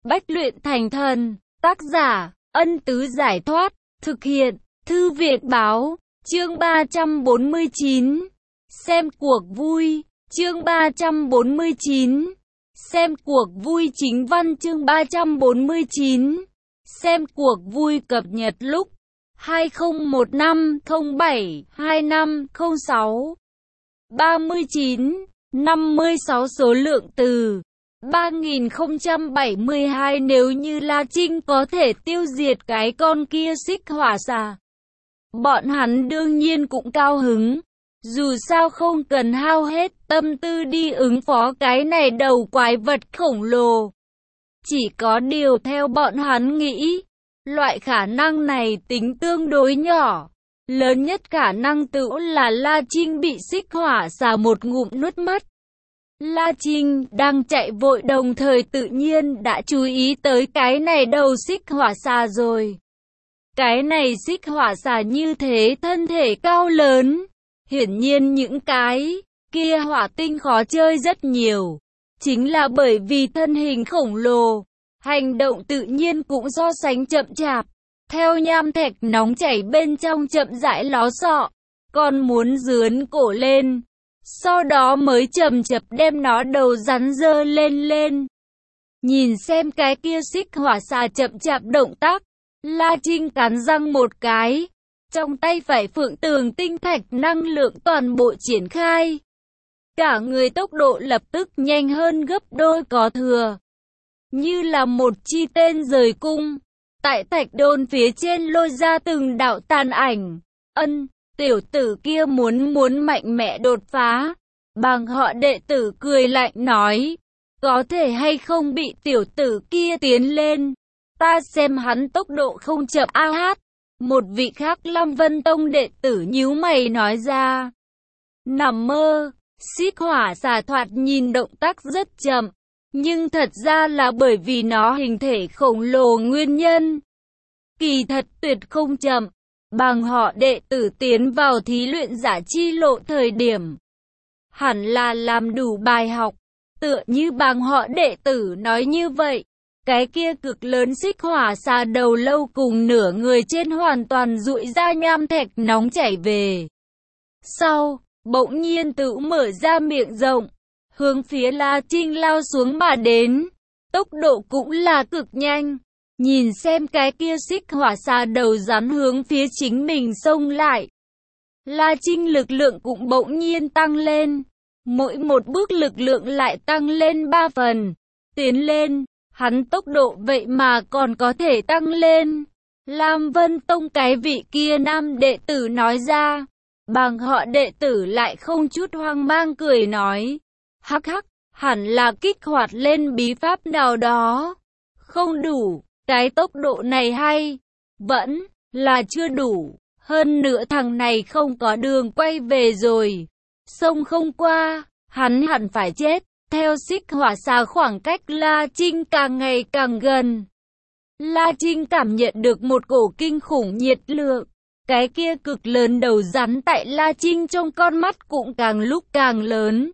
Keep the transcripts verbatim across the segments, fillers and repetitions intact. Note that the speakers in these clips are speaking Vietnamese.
Bách luyện thành thần. Tác giả, Ân Tứ Giải Thoát. Thực hiện, Thư Viện Báo. Chương ba trăm bốn mươi chín. Xem cuộc vui. Chương ba trăm bốn mươi chín. Xem cuộc vui chính văn. Chương ba trăm bốn mươi chín. Xem cuộc vui cập nhật lúc hai không một năm không bảy hai năm không sáu. ba mươi chín, năm mươi sáu số lượng từ ba nghìn không trăm bảy mươi hai. Nếu như La Trinh có thể tiêu diệt cái con kia xích hỏa xà, bọn hắn đương nhiên cũng cao hứng. Dù sao không cần hao hết tâm tư đi ứng phó cái này đầu quái vật khổng lồ. Chỉ có điều theo bọn hắn nghĩ, loại khả năng này tính tương đối nhỏ. Lớn nhất khả năng tựu là La Trinh bị xích hỏa xà một ngụm nuốt mất. La Trinh đang chạy vội đồng thời tự nhiên đã chú ý tới cái này đầu xích hỏa xà rồi. Cái này xích hỏa xà như thế thân thể cao lớn. Hiển nhiên những cái kia hỏa tinh khó chơi rất nhiều. Chính là bởi vì thân hình khổng lồ, hành động tự nhiên cũng so sánh chậm chạp. Theo nham thạch nóng chảy bên trong chậm rãi ló xọ, còn muốn dướn cổ lên. Sau đó mới chậm chậm đem nó đầu rắn dơ lên lên. Nhìn xem cái kia xích hỏa xà chậm chạp động tác, La Trinh cắn răng một cái. Trong tay phải phượng tường tinh thạch năng lượng toàn bộ triển khai. Cả người tốc độ lập tức nhanh hơn gấp đôi có thừa. Như là một chi tên rời cung. Tại thạch đôn phía trên lôi ra từng đạo tàn ảnh. Ân, tiểu tử kia muốn muốn mạnh mẽ đột phá. Bằng họ đệ tử cười lạnh nói. Có thể hay không bị tiểu tử kia tiến lên. Ta xem hắn tốc độ không chậm a hát. Một vị khác Lam Vân Tông đệ tử nhíu mày nói ra. Nằm mơ, xích hỏa xà thoạt nhìn động tác rất chậm. Nhưng thật ra là bởi vì nó hình thể khổng lồ nguyên nhân. Kỳ thật tuyệt không chậm. Bằng họ đệ tử tiến vào thí luyện giả chi lộ thời điểm, hẳn là làm đủ bài học. Tựa như bằng họ đệ tử nói như vậy. Cái kia cực lớn xích hỏa xà đầu lâu cùng nửa người trên hoàn toàn rụi ra nham thạch nóng chảy về. Sau, bỗng nhiên tự mở ra miệng rộng, hướng phía La Trinh lao xuống mà đến. Tốc độ cũng là cực nhanh. Nhìn xem cái kia xích hỏa xà đầu rắn hướng phía chính mình xông lại. La Trinh lực lượng cũng bỗng nhiên tăng lên. Mỗi một bước lực lượng lại tăng lên ba phần. Tiến lên. Hắn tốc độ vậy mà còn có thể tăng lên. Lam Vân Tông cái vị kia nam đệ tử nói ra. Bằng họ đệ tử lại không chút hoang mang cười nói. Hắc hắc, hẳn là kích hoạt lên bí pháp nào đó. Không đủ, cái tốc độ này hay. Vẫn là chưa đủ. Hơn nữa thằng này không có đường quay về rồi. Sông không qua, hắn hẳn phải chết. Theo xích hỏa xà khoảng cách La Trinh càng ngày càng gần. La Trinh cảm nhận được một cổ kinh khủng nhiệt lượng. Cái kia cực lớn đầu rắn tại La Trinh trong con mắt cũng càng lúc càng lớn.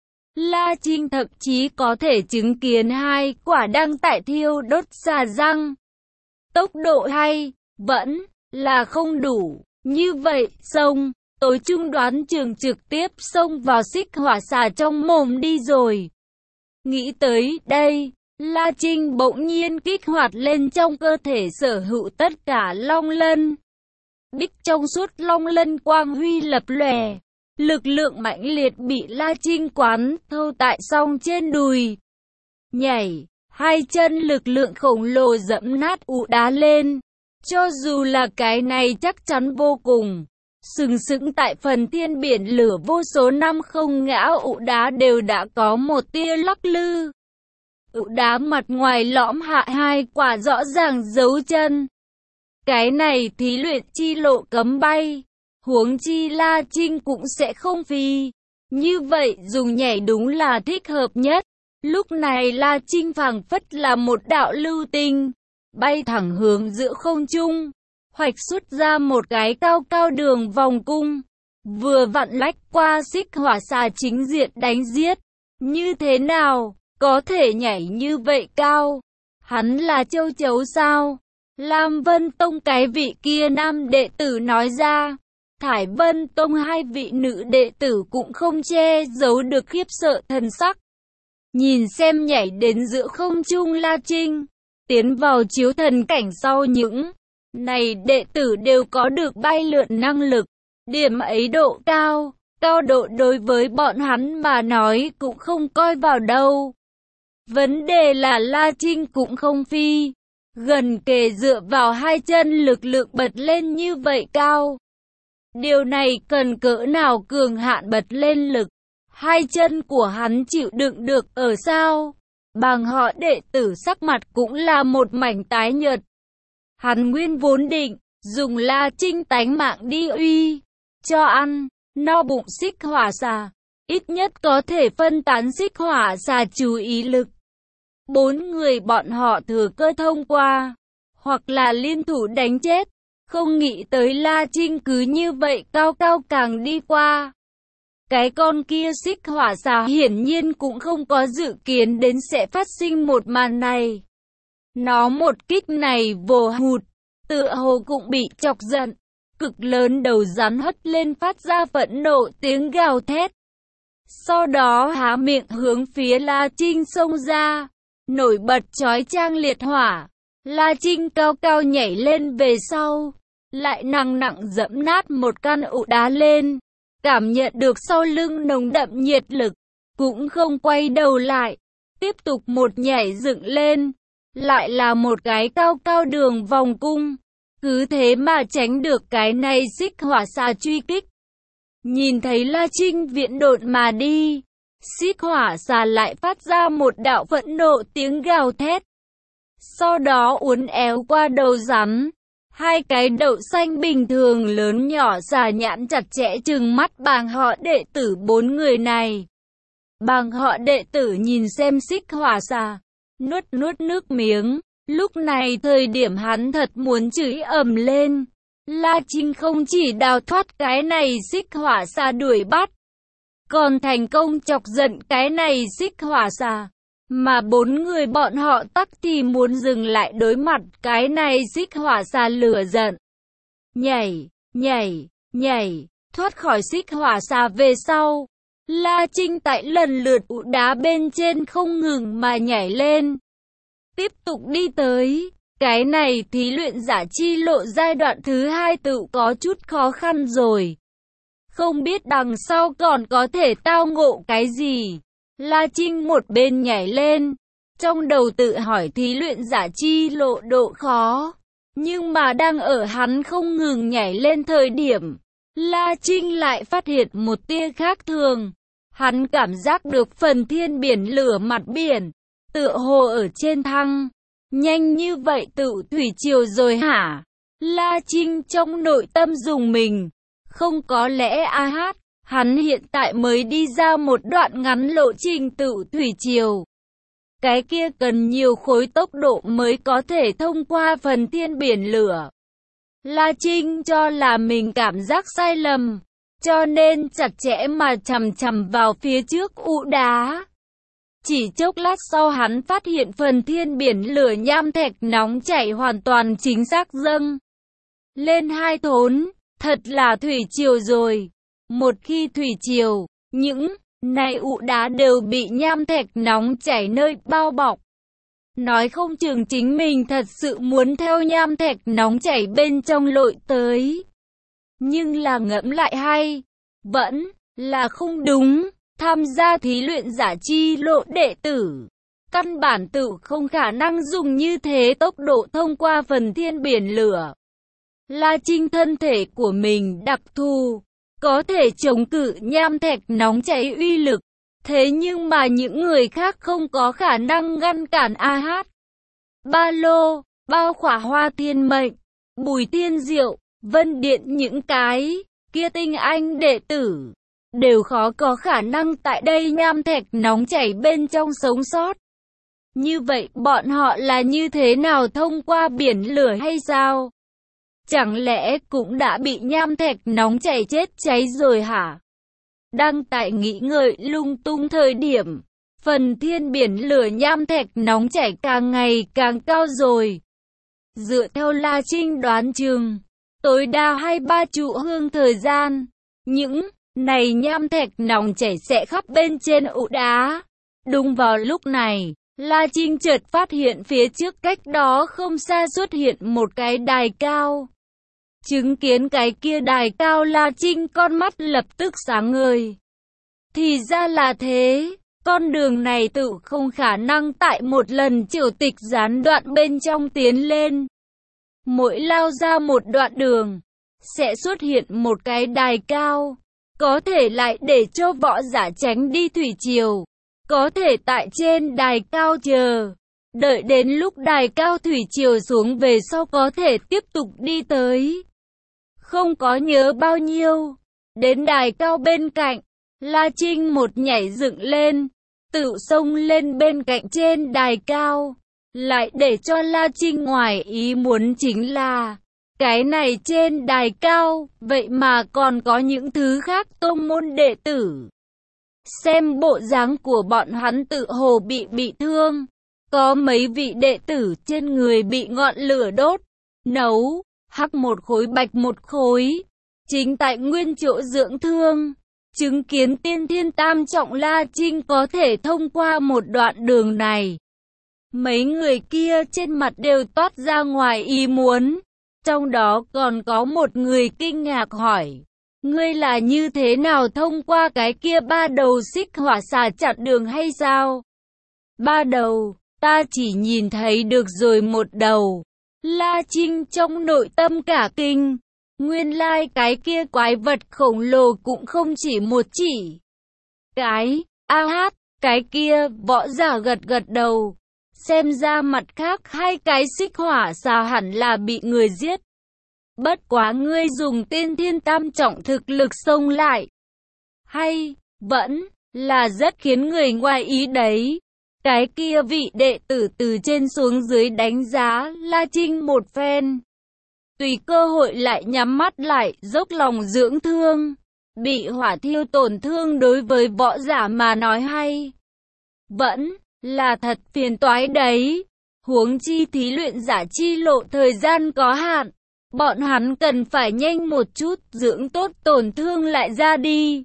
La Trinh thậm chí có thể chứng kiến hai quả đang tại thiêu đốt xà răng. Tốc độ hay, vẫn là không đủ. Như vậy, xông, tối trung đoán trường trực tiếp xông vào xích hỏa xà trong mồm đi rồi. Nghĩ tới đây, La Trinh bỗng nhiên kích hoạt lên trong cơ thể sở hữu tất cả long lân. Bích trong suốt long lân quang huy lập lòe. Lực lượng mãnh liệt bị La Trinh quán thâu tại song trên đùi. Nhảy, hai chân lực lượng khổng lồ dẫm nát ụ đá lên. Cho dù là cái này chắc chắn vô cùng. Sừng sững tại phần thiên biển lửa vô số năm không ngã ụ đá đều đã có một tia lắc lư. Ụ đá mặt ngoài lõm hạ hai quả rõ ràng dấu chân. Cái này thí luyện chi lộ cấm bay. Huống chi La Trinh cũng sẽ không phi. Như vậy dùng nhảy đúng là thích hợp nhất. Lúc này La Trinh phảng phất là một đạo lưu tinh. Bay thẳng hướng giữa không trung. Hoạch xuất ra một cái cao cao đường vòng cung. Vừa vặn lách qua xích hỏa xà chính diện đánh giết. Như thế nào, có thể nhảy như vậy cao? Hắn là châu chấu sao? Lam Vân Tông cái vị kia nam đệ tử nói ra. Thải Vân Tông hai vị nữ đệ tử cũng không che giấu được khiếp sợ thần sắc. Nhìn xem nhảy đến giữa không trung La Trinh, tiến vào chiếu thần cảnh sau những này đệ tử đều có được bay lượn năng lực. Điểm ấy độ cao, cao độ đối với bọn hắn mà nói cũng không coi vào đâu. Vấn đề là La Trinh cũng không phi, gần kề dựa vào hai chân lực lượng bật lên như vậy cao. Điều này cần cỡ nào cường hạn bật lên lực, hai chân của hắn chịu đựng được ở sao? Bàng họ đệ tử sắc mặt cũng là một mảnh tái nhợt. Hắn nguyên vốn định dùng La Trinh tánh mạng đi uy cho ăn no bụng xích hỏa xà, ít nhất có thể phân tán xích hỏa xà chú ý lực. Bốn người bọn họ thừa cơ thông qua, hoặc là liên thủ đánh chết. Không nghĩ tới La Trinh cứ như vậy cao cao càng đi qua. Cái con kia xích hỏa xà hiển nhiên cũng không có dự kiến đến sẽ phát sinh một màn này. Nó một kích này vồ hụt, tựa hồ cũng bị chọc giận. Cực lớn đầu rắn hất lên phát ra phẫn nộ tiếng gào thét. Sau đó há miệng hướng phía La Trinh xông ra, nổi bật chói chang liệt hỏa. La Trinh cao cao nhảy lên về sau, lại nặng nặng dẫm nát một căn ụ đá lên, cảm nhận được sau lưng nồng đậm nhiệt lực, cũng không quay đầu lại, tiếp tục một nhảy dựng lên, lại là một cái cao cao đường vòng cung, cứ thế mà tránh được cái này xích hỏa xà truy kích. Nhìn thấy La Trinh viễn độn mà đi, xích hỏa xà lại phát ra một đạo phẫn nộ tiếng gào thét. Sau đó uốn éo qua đầu rắn, hai cái đậu xanh bình thường lớn nhỏ xà nhãn chặt chẽ trừng mắt bàng họ đệ tử bốn người này. Bàng họ đệ tử nhìn xem xích hỏa xà, nuốt nuốt nước miếng, lúc này thời điểm hắn thật muốn chửi ầm lên. La Trinh không chỉ đào thoát cái này xích hỏa xà đuổi bắt, còn thành công chọc giận cái này xích hỏa xà. Mà bốn người bọn họ tắc thì muốn dừng lại đối mặt cái này xích hỏa xà lửa giận. Nhảy, nhảy, nhảy, thoát khỏi xích hỏa xà về sau. La Trinh tại lần lượt ụ đá bên trên không ngừng mà nhảy lên. Tiếp tục đi tới, cái này thí luyện giả chi lộ giai đoạn thứ hai tự có chút khó khăn rồi. Không biết đằng sau còn có thể tao ngộ cái gì. La Trinh một bên nhảy lên, trong đầu tự hỏi thí luyện giả chi lộ độ khó. Nhưng mà đang ở hắn không ngừng nhảy lên thời điểm, La Trinh lại phát hiện một tia khác thường. Hắn cảm giác được phần thiên biển lửa mặt biển, tựa hồ ở trên thăng. Nhanh như vậy tự thủy triều rồi hả? La Trinh trong nội tâm dùng mình. Không có lẽ a hát, hắn hiện tại mới đi ra một đoạn ngắn lộ trình tự thủy triều. Cái kia cần nhiều khối tốc độ mới có thể thông qua phần thiên biển lửa. La Trinh cho là mình cảm giác sai lầm, cho nên chặt chẽ mà chầm chầm vào phía trước ụ đá. Chỉ chốc lát sau hắn phát hiện phần thiên biển lửa nham thạch nóng chảy hoàn toàn chính xác dâng lên hai thốn, thật là thủy triều rồi. Một khi thủy triều, những này ụ đá đều bị nham thạch nóng chảy nơi bao bọc. Nói không chừng chính mình thật sự muốn theo nham thạch nóng chảy bên trong lội tới. Nhưng là ngẫm lại hay, vẫn là không đúng. Tham gia thí luyện giả chi lộ đệ tử, căn bản tự không khả năng dùng như thế tốc độ thông qua phần thiên biển lửa. La Trinh thân thể của mình đặc thù, có thể chống cự nham thạch nóng cháy uy lực. Thế nhưng mà những người khác không có khả năng ngăn cản a hát. Ba lô, bao khỏa hoa thiên mệnh, Bùi Tiên Diệu, Vân Điện những cái kia tinh anh đệ tử đều khó có khả năng tại đây nham thạch nóng chảy bên trong sống sót. Như vậy bọn họ là như thế nào thông qua biển lửa hay sao? Chẳng lẽ cũng đã bị nham thạch nóng chảy chết cháy rồi hả? Đang tại nghĩ ngợi lung tung thời điểm, Phần thiên biển lửa nham thạch nóng chảy càng ngày càng cao rồi. Dựa theo La Trinh đoán chừng, tối đa hai ba trụ hương thời gian, những này nham thạch nóng chảy sẽ khắp bên trên ụ đá. Đúng vào lúc này, La Trinh chợt phát hiện phía trước cách đó không xa xuất hiện một cái đài cao. Chứng kiến cái kia đài cao, La Trinh con mắt lập tức sáng ngời. Thì ra là thế, con đường này tự không khả năng tại một lần triều tịch gián đoạn bên trong tiến lên. Mỗi lao ra một đoạn đường, sẽ xuất hiện một cái đài cao, có thể lại để cho võ giả tránh đi thủy triều, có thể tại trên đài cao chờ, đợi đến lúc đài cao thủy triều xuống về sau có thể tiếp tục đi tới. Không có nhớ bao nhiêu, đến đài cao bên cạnh, La Trinh một nhảy dựng lên, tự xông lên bên cạnh trên đài cao. Lại để cho La Trinh ngoài ý muốn chính là, cái này trên đài cao, vậy mà còn có những thứ khác tông môn đệ tử. Xem bộ dáng của bọn hắn tự hồ bị bị thương, có mấy vị đệ tử trên người bị ngọn lửa đốt, nấu, hắc một khối bạch một khối, chính tại nguyên chỗ dưỡng thương. Chứng kiến tiên thiên tam trọng, La Trinh có thể thông qua một đoạn đường này. Mấy người kia trên mặt đều toát ra ngoài ý muốn, trong đó còn có một người kinh ngạc hỏi, ngươi là như thế nào thông qua cái kia ba đầu xích hỏa xà chặn đường hay sao? Ba đầu, ta chỉ nhìn thấy được rồi một đầu. La Trinh trong nội tâm cả kinh, nguyên lai cái kia quái vật khổng lồ cũng không chỉ một chỉ. Cái, a hát, cái kia, võ giả gật gật đầu. Xem ra mặt khác hai cái xích hỏa xà hẳn là bị người giết. Bất quá ngươi dùng tiên thiên tam trọng thực lực xông lại, hay, vẫn, là rất khiến người ngoài ý đấy. Cái kia vị đệ tử từ trên xuống dưới đánh giá La Trinh một phen. Tùy cơ hội lại nhắm mắt lại, dốc lòng dưỡng thương. Bị hỏa thiêu tổn thương đối với võ giả mà nói hay, vẫn là thật phiền toái đấy. Huống chi thí luyện giả chi lộ thời gian có hạn, bọn hắn cần phải nhanh một chút dưỡng tốt tổn thương lại ra đi.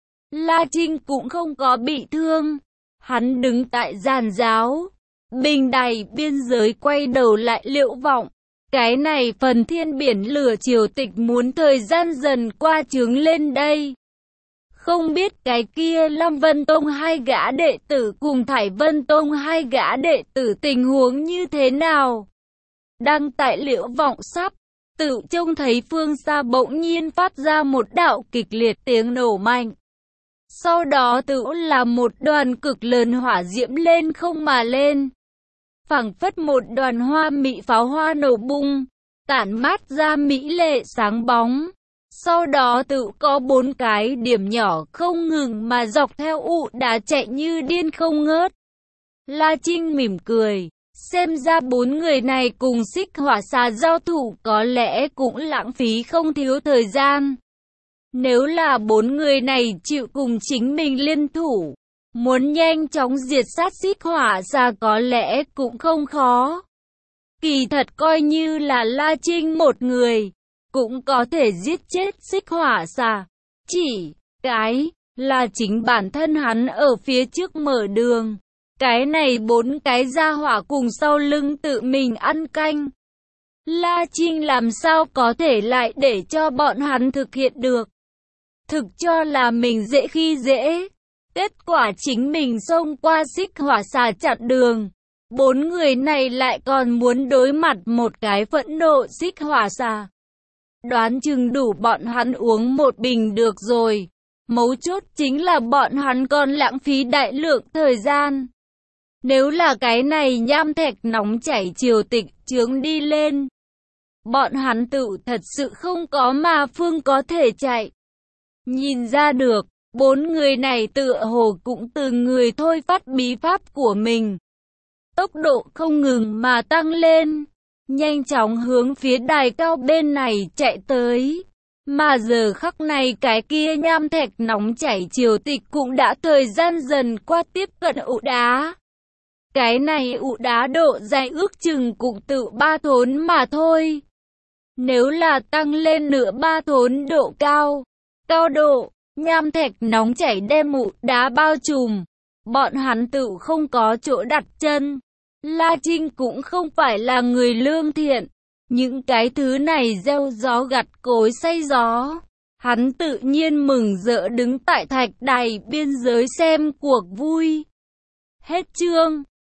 La Trinh cũng không có bị thương, hắn đứng tại giàn giáo, bình đài biên giới quay đầu lại Liễu Vọng. Cái này phần thiên biển lửa triều tịch muốn thời gian dần qua trướng lên đây. Không biết cái kia Lam Vân Tông hai gã đệ tử cùng Thải Vân Tông hai gã đệ tử tình huống như thế nào? Đang tại Liễu Vọng sắp, tự trông thấy phương xa bỗng nhiên phát ra một đạo kịch liệt tiếng nổ mạnh. Sau đó tự là một đoàn cực lớn hỏa diễm lên không mà lên. Phảng phất một đoàn hoa mỹ pháo hoa nổ bung, tản mát ra mỹ lệ sáng bóng. Sau đó tự có bốn cái điểm nhỏ không ngừng mà dọc theo ụ đá chạy như điên không ngớt. La Trinh mỉm cười, xem ra bốn người này cùng xích hỏa xà giao thủ có lẽ cũng lãng phí không thiếu thời gian. Nếu là bốn người này chịu cùng chính mình liên thủ, muốn nhanh chóng diệt sát xích hỏa xà có lẽ cũng không khó. Kỳ thật coi như là La Trinh một người, cũng có thể giết chết xích hỏa xà. Chỉ cái là chính bản thân hắn ở phía trước mở đường. Cái này bốn cái gia hỏa cùng sau lưng tự mình ăn canh. La Trinh làm sao có thể lại để cho bọn hắn thực hiện được. Thực cho là mình dễ khi dễ. Kết quả chính mình xông qua xích hỏa xà chặn đường. Bốn người này lại còn muốn đối mặt một cái phẫn nộ xích hỏa xà. Đoán chừng đủ bọn hắn uống một bình được rồi. Mấu chốt chính là bọn hắn còn lãng phí đại lượng thời gian. Nếu là cái này nham thạch nóng chảy triều tịch chướng đi lên, bọn hắn tự thật sự không có mà phương có thể chạy. Nhìn ra được, bốn người này tựa hồ cũng từ người thôi phát bí pháp của mình. Tốc độ không ngừng mà tăng lên, nhanh chóng hướng phía đài cao bên này chạy tới. Mà giờ khắc này cái kia nham thạch nóng chảy triều tịch cũng đã thời gian dần qua tiếp cận ụ đá. Cái này ụ đá độ dài ước chừng cũng tự ba thốn mà thôi. Nếu là tăng lên nửa ba thốn độ cao, cao độ, nham thạch nóng chảy đem ụ đá bao trùm, bọn hắn tự không có chỗ đặt chân. La Trinh cũng không phải là người lương thiện, những cái thứ này gieo gió gặt cối xay gió. Hắn tự nhiên mừng rỡ đứng tại thạch đài biên giới xem cuộc vui. Hết chương.